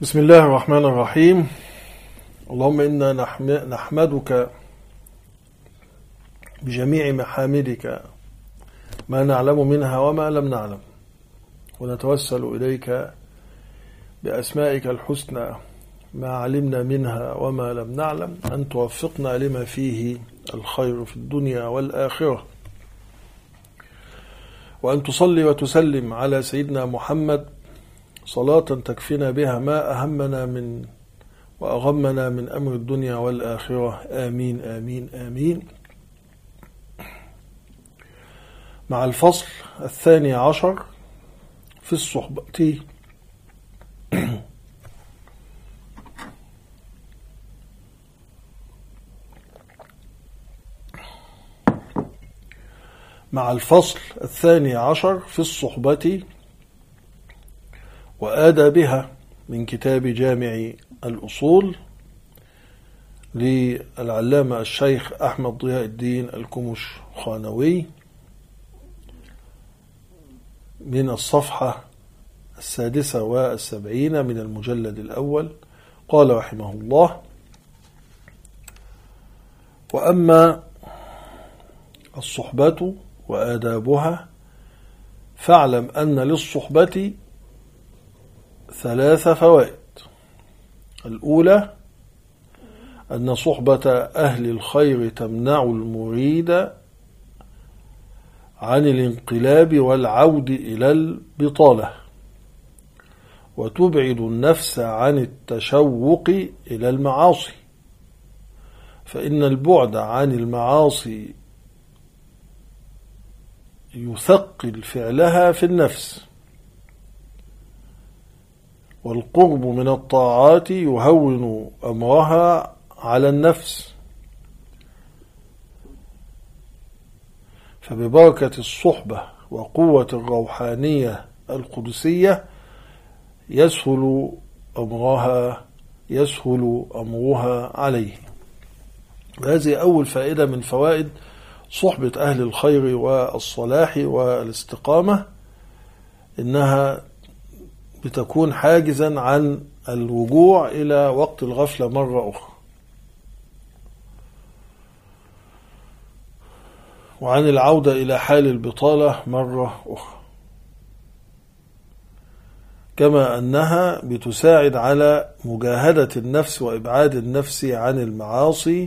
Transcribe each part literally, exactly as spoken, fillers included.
بسم الله الرحمن الرحيم. اللهم إنا نحمدك بجميع محامدك ما نعلم منها وما لم نعلم، ونتوسل إليك بأسمائك الحسنى ما علمنا منها وما لم نعلم، أن توفقنا لما فيه الخير في الدنيا والآخرة، وأن تصلي وتسلم على سيدنا محمد صلاة تكفينا بها ما أهمنا من وأغمنا من أمر الدنيا والآخرة. آمين آمين آمين. مع الفصل الثاني عشر في الصحبة مع الفصل الثاني عشر في الصحبة وآدابها من كتاب جامع الأصول للعلامة الشيخ أحمد ضياء الدين الكمش-خانوي، من الصفحة السادسة والسبعين من المجلد الأول. قال رحمه الله: وأما الصحبة وآدابها فاعلم أن للصحبة ثلاث فوائد. الأولى أن صحبة أهل الخير تمنع المريد عن الانقلاب والعود إلى البطالة، وتبعد النفس عن التشوق إلى المعاصي، فإن البعد عن المعاصي يثقل فعلها في النفس، والقرب من الطاعات يهون أمرها على النفس، فببركة الصحبة وقوة الروحانية القدسية يسهل أمرها يسهل أمرها عليه. هذه أول فائدة من فوائد صحبة أهل الخير والصلاح والاستقامة، إنها بتكون حاجزا عن الرجوع إلى وقت الغفلة مرة أخرى، وعن العودة إلى حال البطالة مرة أخرى، كما أنها بتساعد على مجاهدة النفس وإبعاد النفس عن المعاصي،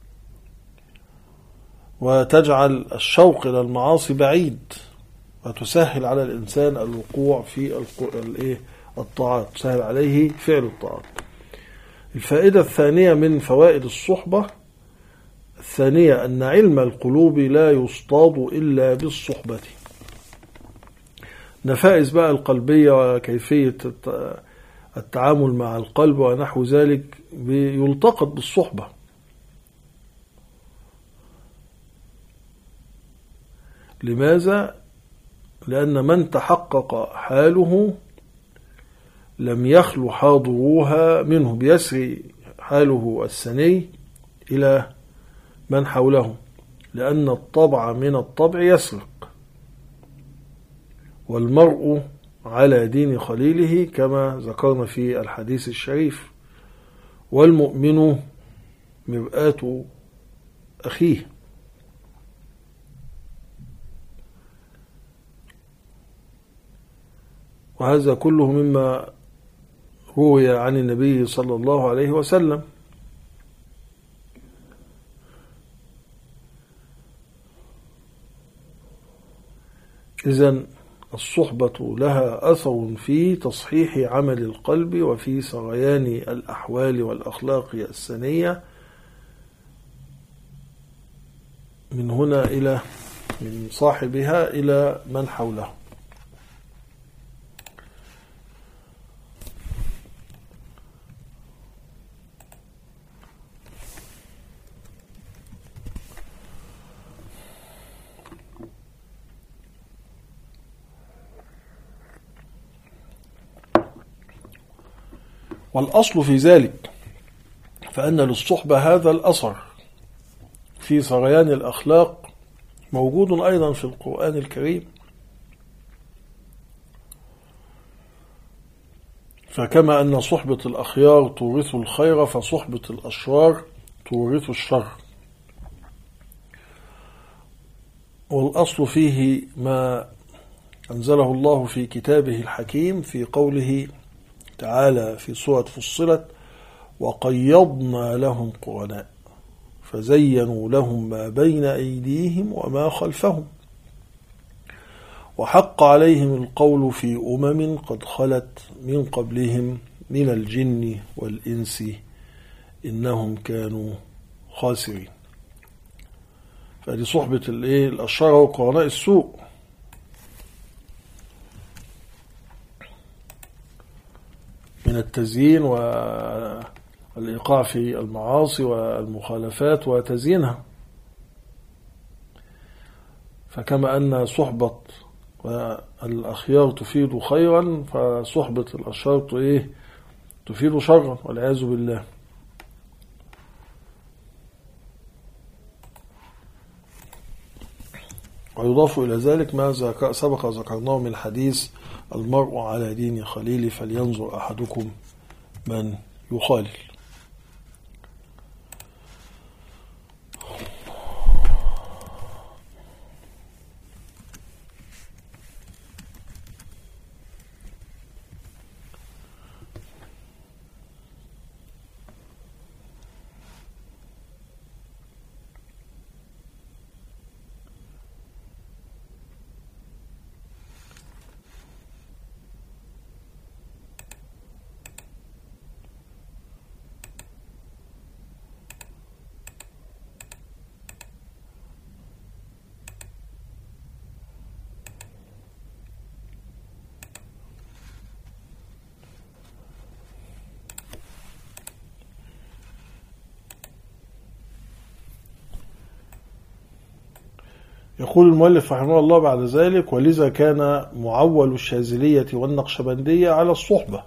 وتجعل الشوق إلى المعاصي بعيد، وتسهل على الإنسان الوقوع في الطاعات، تسهل عليه فعل الطاعات. الفائدة الثانية من فوائد الصحبة الثانية أن علم القلوب لا يصطاد إلا بالصحبة. نفائس بقى القلبية وكيفية التعامل مع القلب ونحو ذلك يلتقط بالصحبة. لماذا؟ لأن من تحقق حاله لم يخلو حاضروها منه، بيسري حاله السني إلى من حوله، لأن الطبع من الطبع يسرق، والمرء على دين خليله كما ذكرنا في الحديث الشريف: والمؤمن مرآة أخيه. وهذا كله مما روي عن النبي صلى الله عليه وسلم. إذن الصحبة لها أثر في تصحيح عمل القلب وفي سريان الأحوال والأخلاق السنية من هنا إلى من صاحبها إلى من حوله. والأصل في ذلك فأن للصحبة هذا الأثر في سريان الأخلاق موجود أيضا في القرآن الكريم، فكما أن صحبة الأخيار تورث الخير فصحبة الأشرار تورث الشر. والأصل فيه ما أنزله الله في كتابه الحكيم في قوله تعالى في سورة فصلت: وقيضنا لهم قرناء فزينوا لهم ما بين أيديهم وما خلفهم وحق عليهم القول في أمم قد خلت من قبلهم من الجن والإنس إنهم كانوا خاسرين. فهذه صحبة الأشرار وقرناء السوء. من التزيين والإيقاع في المعاصي والمخالفات وتزيينها. فكما أن صحبة الأخيار تفيد خيرا فصحبة الأشرار إيه تفيد شرا والعياذ بالله. ويضاف إلى ذلك ما سبق ذكرناه من الحديث: المرء على دين خليل فلينظر أحدكم من يخالل. يقول المؤلف رحمه الله بعد ذلك: ولذا كان معول الشاذلية والنقشبندية على الصحبة،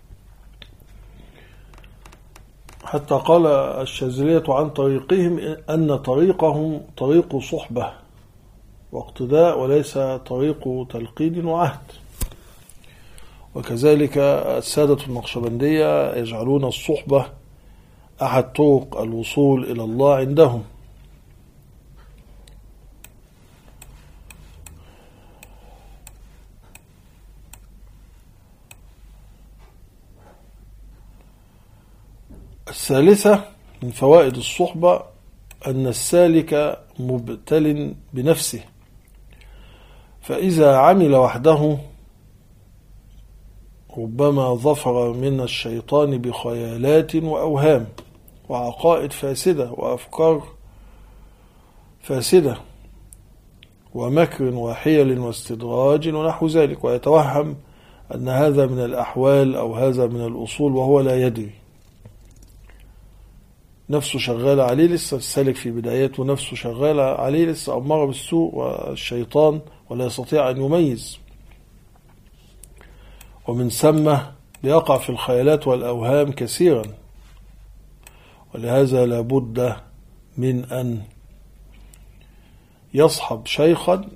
حتى قال الشاذلية عن طريقهم أن طريقهم طريق صحبة واقتداء وليس طريق تلقين وعهد. وكذلك السادة النقشبندية يجعلون الصحبة أحد طرق الوصول إلى الله عندهم. الثالثة من فوائد الصحبة أن السالك مبتل بنفسه، فإذا عمل وحده ربما ظفر من الشيطان بخيالات وأوهام وعقائد فاسدة وأفكار فاسدة ومكر وحيل واستدراج ونحو ذلك، ويتوهم أن هذا من الأحوال أو هذا من الأصول وهو لا يدري. نفسه شغالة عليه لسه، السالك في بدايته نفسه شغالة عليه لسه أمارة بالسوء والشيطان ولا يستطيع أن يميز، ومن ثم بيقع في الخيالات والأوهام كثيرا. ولهذا لابد من أن يصحب شيخا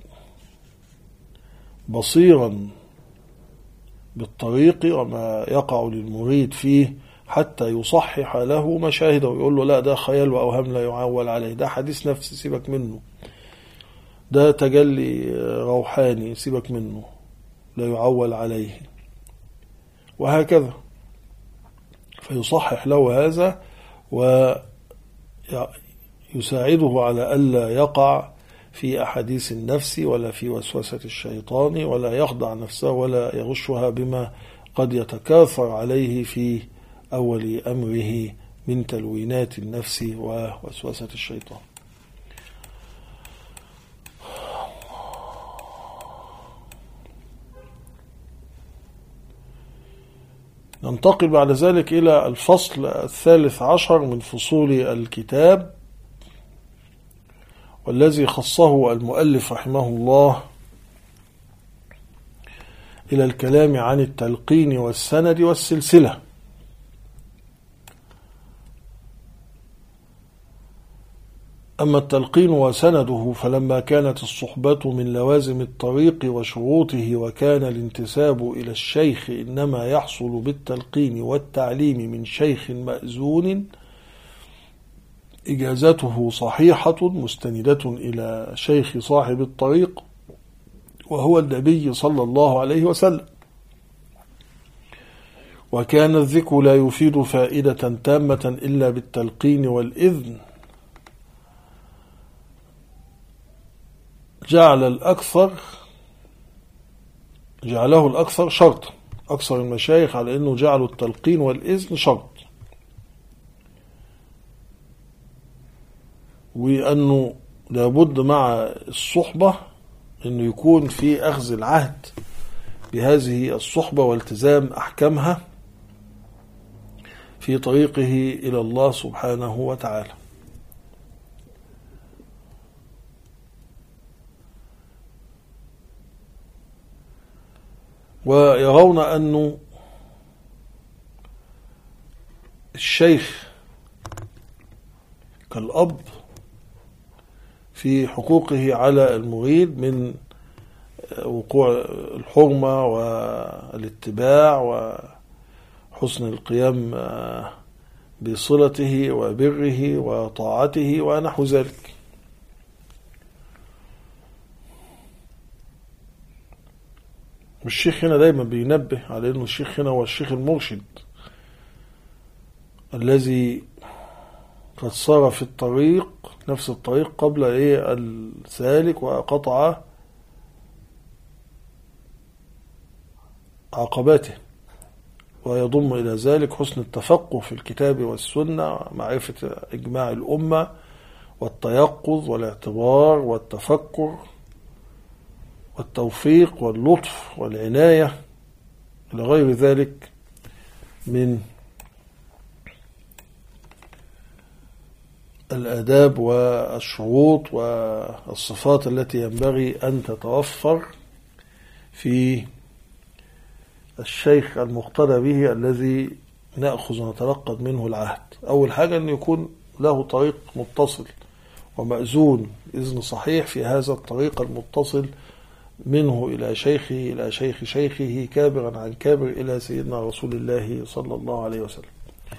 بصيرا بالطريق وما يقع للمريد فيه حتى يصحح له مشاهده ويقول له: لا، ده خيال وأوهام لا يعول عليه، ده حديث نفس سيبك منه، ده تجلي روحاني سيبك منه لا يعول عليه، وهكذا. فيصحح له هذا ويساعده على ألا يقع في أحاديث النفس ولا في وسوسة الشيطان ولا يخدع نفسه ولا يغشها بما قد يتكاثر عليه في أول أمره من تلوينات النفس ووسوسة الشيطان. ننتقل بعد ذلك إلى الفصل الثالث عشر من فصول الكتاب، والذي خصه المؤلف رحمه الله إلى الكلام عن التلقين والسند والسلسلة. أما التلقين وسنده فلما كانت الصحبة من لوازم الطريق وشروطه وكان الانتساب إلى الشيخ إنما يحصل بالتلقين والتعليم من شيخ مأذون إجازته صحيحة مستندة إلى شيخ صاحب الطريق وهو النبي صلى الله عليه وسلم. وكان الذكر لا يفيد فائدة تامة إلا بالتلقين والإذن، جعل الأكثر جعله الأكثر شرط، أكثر المشايخ على أنه جعلوا التلقين والإذن شرط، وأنه لابد مع الصحبة أنه يكون في أخذ العهد بهذه الصحبة والتزام أحكامها في طريقه إلى الله سبحانه وتعالى. ويرون أن الشيخ كالأب في حقوقه على المريد من وقوع الحرمة والاتباع وحسن القيام بصلته وبره وطاعته ونحو ذلك. الشيخ هنا دايما بينبه على أنه الشيخ هنا هو الشيخ المرشد الذي قد صار في الطريق نفس الطريق قبل إيه السالك وقطع عقباته، ويضم إلى ذلك حسن التفقه في الكتاب والسنة، معرفة إجماع الأمة والتيقظ والاعتبار والتفكر والتوفيق واللطف والعناية إلى غير ذلك من الآداب والشروط والصفات التي ينبغي أن تتوفر في الشيخ المقتدى به الذي نأخذ ونتلقى منه العهد. أول حاجة أن يكون له طريق متصل ومأذون إذن صحيح في هذا الطريق المتصل منه إلى شيخه إلى شيخ شيخه كابرا عن كابر إلى سيدنا رسول الله صلى الله عليه وسلم.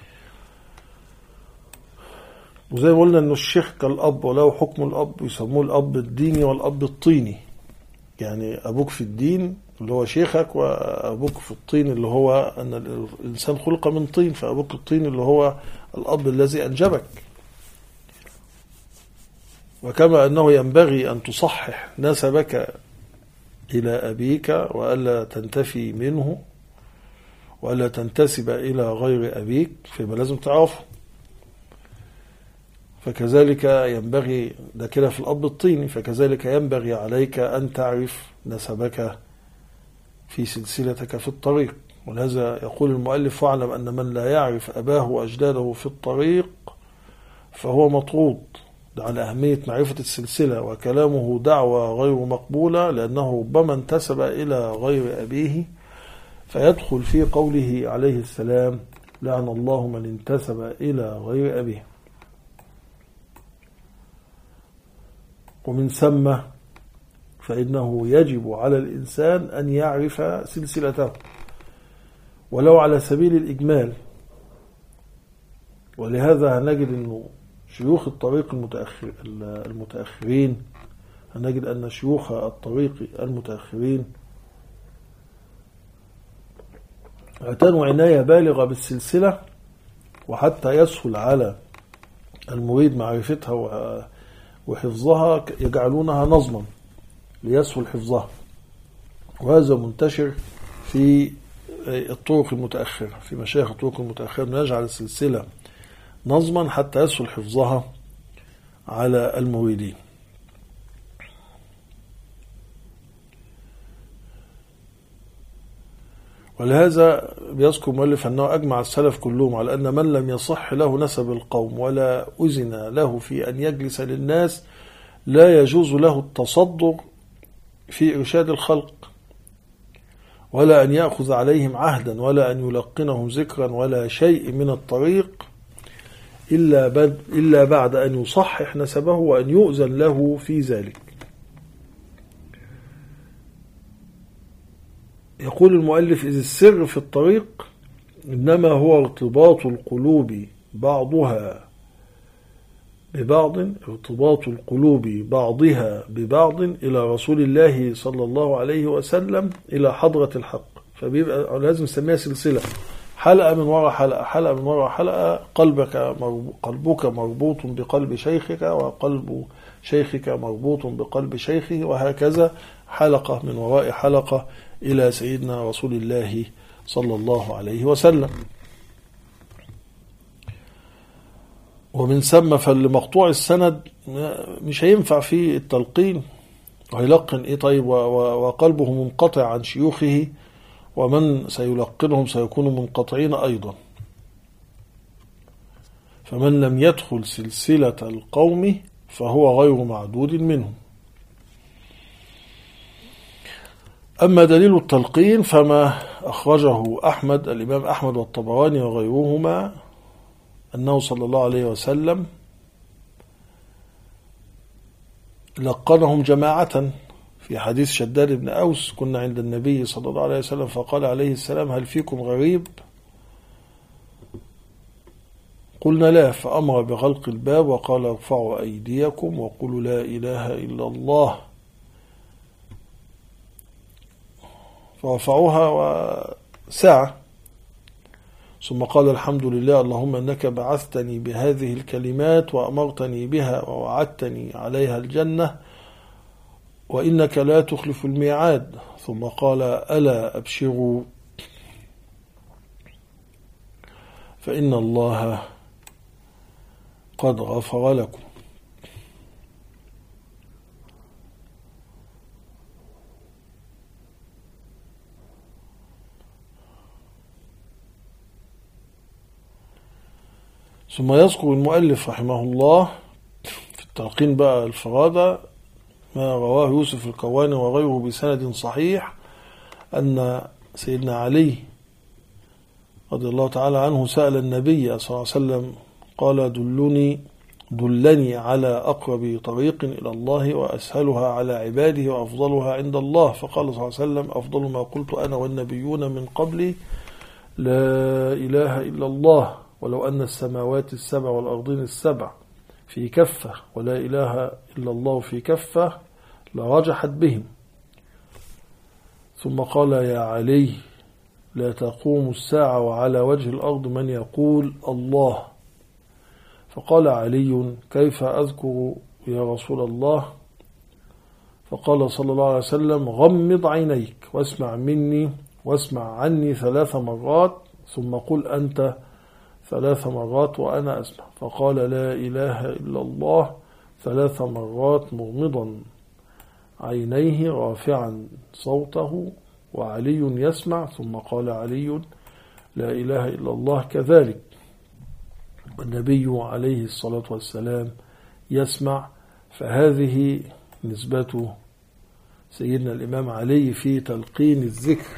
وزي ما قلنا أنه الشيخ كالأب وله حكم الأب، يسموه الأب الديني والأب الطيني، يعني أبوك في الدين اللي هو شيخك، وأبوك في الطين اللي هو أن الإنسان خلق من طين، فأبوك الطين اللي هو الأب الذي أنجبك. وكما أنه ينبغي أن تصحح نسبك إلى أبيك وألا تنتفي منه وألا تنتسب إلى غير أبيك، فيبقى لازم تعرفه. فكذلك ينبغي ده كده في الأب الطيني، فكذلك ينبغي عليك أن تعرف نسبك في سلسلتك في الطريق. ولهذا يقول المؤلف: واعلم أن من لا يعرف أباه وأجداده في الطريق فهو مطرود. ده على أهمية معرفة السلسلة، وكلامه دعوة غير مقبولة لأنه ربما انتسب إلى غير أبيه فيدخل في قوله عليه السلام: لعن الله من انتسب إلى غير أبيه. ومن ثم فإنه يجب على الإنسان أن يعرف سلسلته ولو على سبيل الإجمال. ولهذا هنجد أنه شيوخ الطريق المتأخر المتأخرين هنجد أن شيوخ الطريق المتأخرين اعتنوا عناية بالغة بالسلسلة، وحتى يسهل على المريد معرفتها وحفظها يجعلونها نظما ليسهل حفظها. وهذا منتشر في الطرق المتأخرة، في مشايخ الطرق المتأخرة نجعل السلسلة نظما حتى يسهل حفظها على المريدين. ولهذا بيذكر مؤلف أنه أجمع السلف كلهم على أن من لم يصح له نسب القوم ولا أذن له في أن يجلس للناس لا يجوز له التصدر في إرشاد الخلق، ولا أن يأخذ عليهم عهدا، ولا أن يلقنهم ذكرا ولا شيء من الطريق إلا, بد إلا بعد أن يصحح نسبه وأن يؤذن له في ذلك. يقول المؤلف: إذ السر في الطريق إنما هو ارتباط القلوب بعضها ببعض ارتباط القلوب بعضها ببعض إلى رسول الله صلى الله عليه وسلم إلى حضرة الحق. فبيبقى لازم نسميها سلسلة، حلقة من وراء حلقة، حلقة من وراء حلقة. قلبك قلبك مربوط بقلب شيخك، وقلب شيخك مربوط بقلب شيخه، وهكذا حلقة من وراء حلقة إلى سيدنا رسول الله صلى الله عليه وسلم. ومن ثم فلمقطوع السند مش هينفع فيه التلقين، وهيلقن إيه طيب وقلبه منقطع عن شيوخه، ومن سيلقنهم سيكونوا منقطعين أيضا. فمن لم يدخل سلسلة القوم فهو غير معدود منهم. أما دليل التلقين فما أخرجه أحمد الإمام أحمد والطبراني وغيرهما أنه صلى الله عليه وسلم لقنهم جماعة في حديث شداد بن أوس: كنا عند النبي صلى الله عليه وسلم فقال عليه السلام: هل فيكم غريب؟ قلنا لا، فأمر بغلق الباب وقال: ارفعوا أيديكم وقولوا لا إله إلا الله. فرفعوها وساعة، ثم قال: الحمد لله اللهم أنك بعثتني بهذه الكلمات وأمرتني بها ووعدتني عليها الجنة وإنك لا تخلف الميعاد. ثم قال: ألا أبشروا فإن الله قد غفر لكم. ثم يذكر المؤلف رحمه الله في التلقين بقى الفرادة ما رواه يوسف الكواني وغيره بسند صحيح أن سيدنا علي رضي الله تعالى عنه سأل النبي صلى الله عليه وسلم قال: دلني دلني على أقرب طريق إلى الله وأسهلها على عباده وأفضلها عند الله. فقال صلى الله عليه وسلم: أفضل ما قلت أنا والنبيون من قبلي لا إله إلا الله، ولو أن السماوات السبع والأرضين السبع في كفة ولا إله إلا الله في كفة لرجحت بهم. ثم قال: يا علي لا تقوم الساعة وعلى وجه الأرض من يقول الله. فقال علي: كيف أذكر يا رسول الله؟ فقال صلى الله عليه وسلم: غمض عينيك واسمع مني واسمع عني ثلاث مرات، ثم قل أنت ثلاث مرات وأنا أسمع. فقال: لا إله إلا الله ثلاث مرات مغمضا عينيه رافعا صوته وعلي يسمع. ثم قال علي: لا إله إلا الله كذلك، والنبي عليه الصلاة والسلام يسمع. فهذه نسبة سيدنا الإمام علي في تلقين الذكر.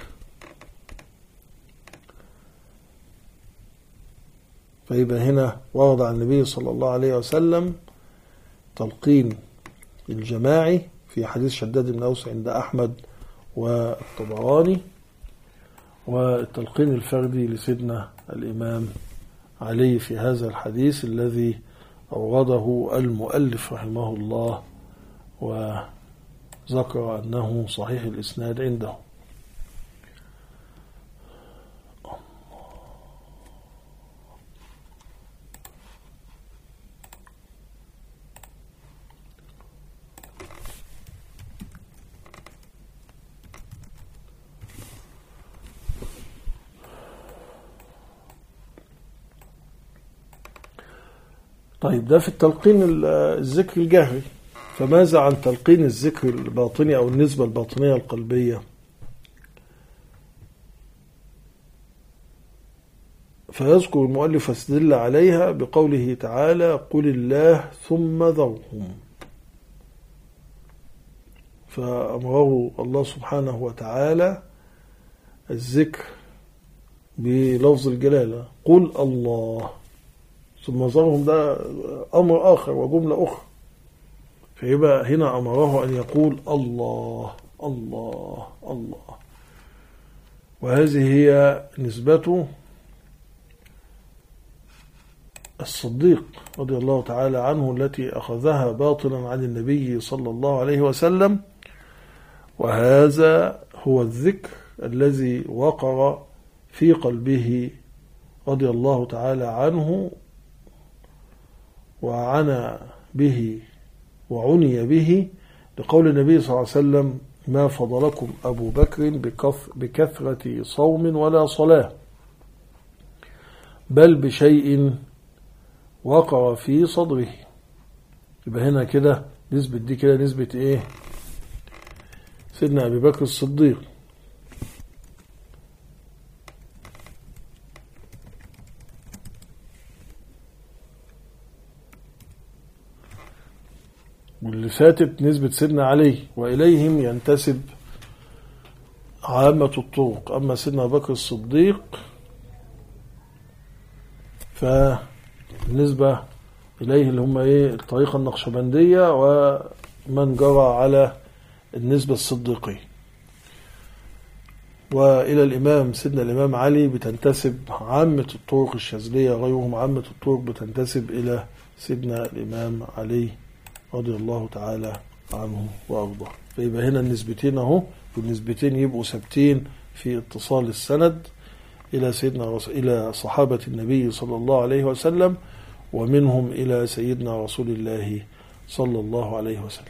فيبقى هنا ورد عن النبي صلى الله عليه وسلم تلقين الجماعي في حديث شداد بن أوس عند أحمد والطبراني، والتلقين الفردي لسيدنا الإمام علي في هذا الحديث الذي أورده المؤلف رحمه الله وذكر أنه صحيح الإسناد عنده. طيب، ده في التلقين الذكر الجهري. فماذا عن تلقين الذكر الباطني أو النسبة الباطنية القلبية؟ فيذكر المؤلف واستدل عليها بقوله تعالى: قل الله ثم ذرهم. فأمره الله سبحانه وتعالى الذكر بلفظ الجلالة: قل الله ثم ظهرهم ده أمر آخر وجملة أخرى. فيبقى هنا أمره أن يقول الله الله الله، وهذه هي نسبته الصديق رضي الله تعالى عنه التي أخذها باطلا عن النبي صلى الله عليه وسلم. وهذا هو الذكر الذي وقر في قلبه رضي الله تعالى عنه، وعنى به وعني به، لقول النبي صلى الله عليه وسلم: ما فضلكم أبو بكر بكثرة صوم ولا صلاة، بل بشيء وقر في صدره. يبقى هنا كده نسبة دي كده نسبة ايه؟ سيدنا أبي بكر الصديق. واللي فاتت نسبة سيدنا علي، وإليهم ينتسب عامة الطرق. أما سيدنا أبي بكر الصديق فالنسبة إليه اللي هم إيه؟ الطريقة النقشبندية ومن جرى على النسبة الصديقية. وإلى الإمام سيدنا الإمام علي بتنتسب عامة الطرق الشاذلية، غيرهم عامة الطرق بتنتسب إلى سيدنا الإمام علي رضي الله تعالى عنه وأرضاه. فيبقى هنا النسبتين اهو، والنسبتين يبقوا ثابتين في اتصال السند إلى سيدنا رس... إلى صحابة النبي صلى الله عليه وسلم، ومنهم إلى سيدنا رسول الله صلى الله عليه وسلم.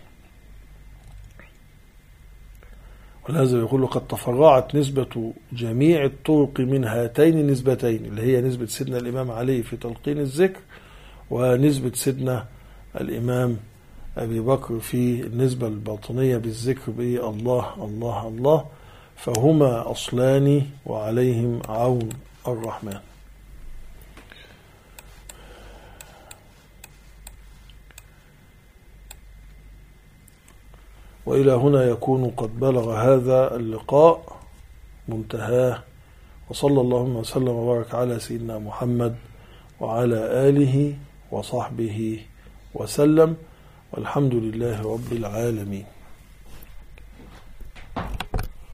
ولهذا يقول: قد تفرعت نسبة جميع الطرق من هاتين النسبتين، اللي هي نسبة سيدنا الإمام علي في تلقين الذكر، ونسبة سيدنا الإمام أبي بكر في النسبة الباطنية بالذكر بالله الله الله، فهما أصلان وعليهم عون الرحمن. وإلى هنا يكون قد بلغ هذا اللقاء منتهاه، وصلى اللهم وسلم وبارك على سيدنا محمد وعلى آله وصحبه وسلم، والحمد لله رب العالمين.